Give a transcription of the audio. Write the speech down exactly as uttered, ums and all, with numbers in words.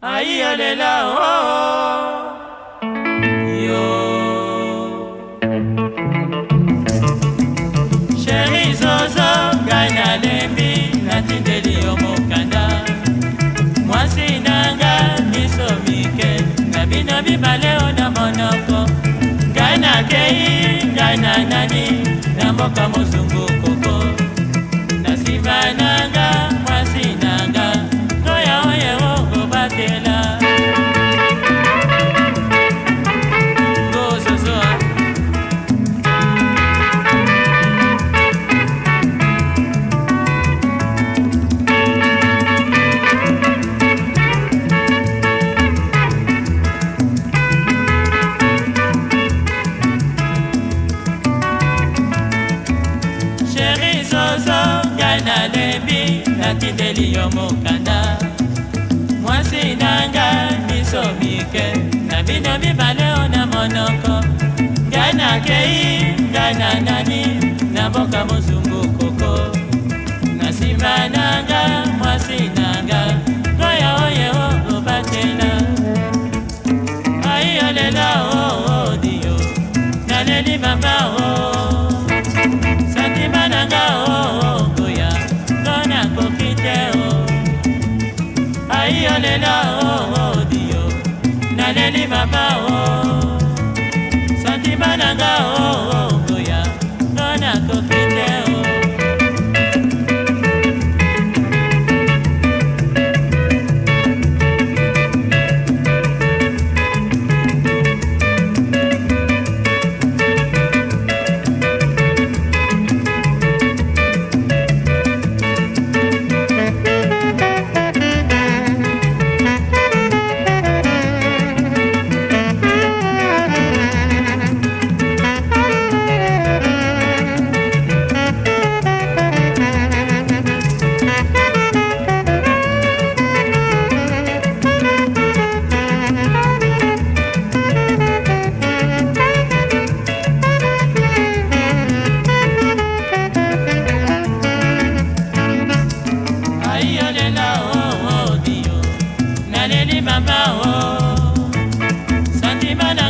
ayolela oh yo Chéri Zozo gana lembi natindeli yo mokanda mwasi nanga miso mike na bino bibale na monoko gana kei gana nani na mboka mozungu koko na siva nanga mwasi nanga toya oye oko batela Zozo Chéri Zozo gana lembi natindeli yo mokanda mwasi nanga miso mike na bino bibale na monoko gana kei gana nani na mboka mozungu koko na nsima nanga mwasi nanga toya oye oko batela ayolela oh dio naleli mama oh santima nanga oh goya tona kokite oh ayolela oh dio naleli mama oh santima nanga oh goya tona kokite oh mama oh santima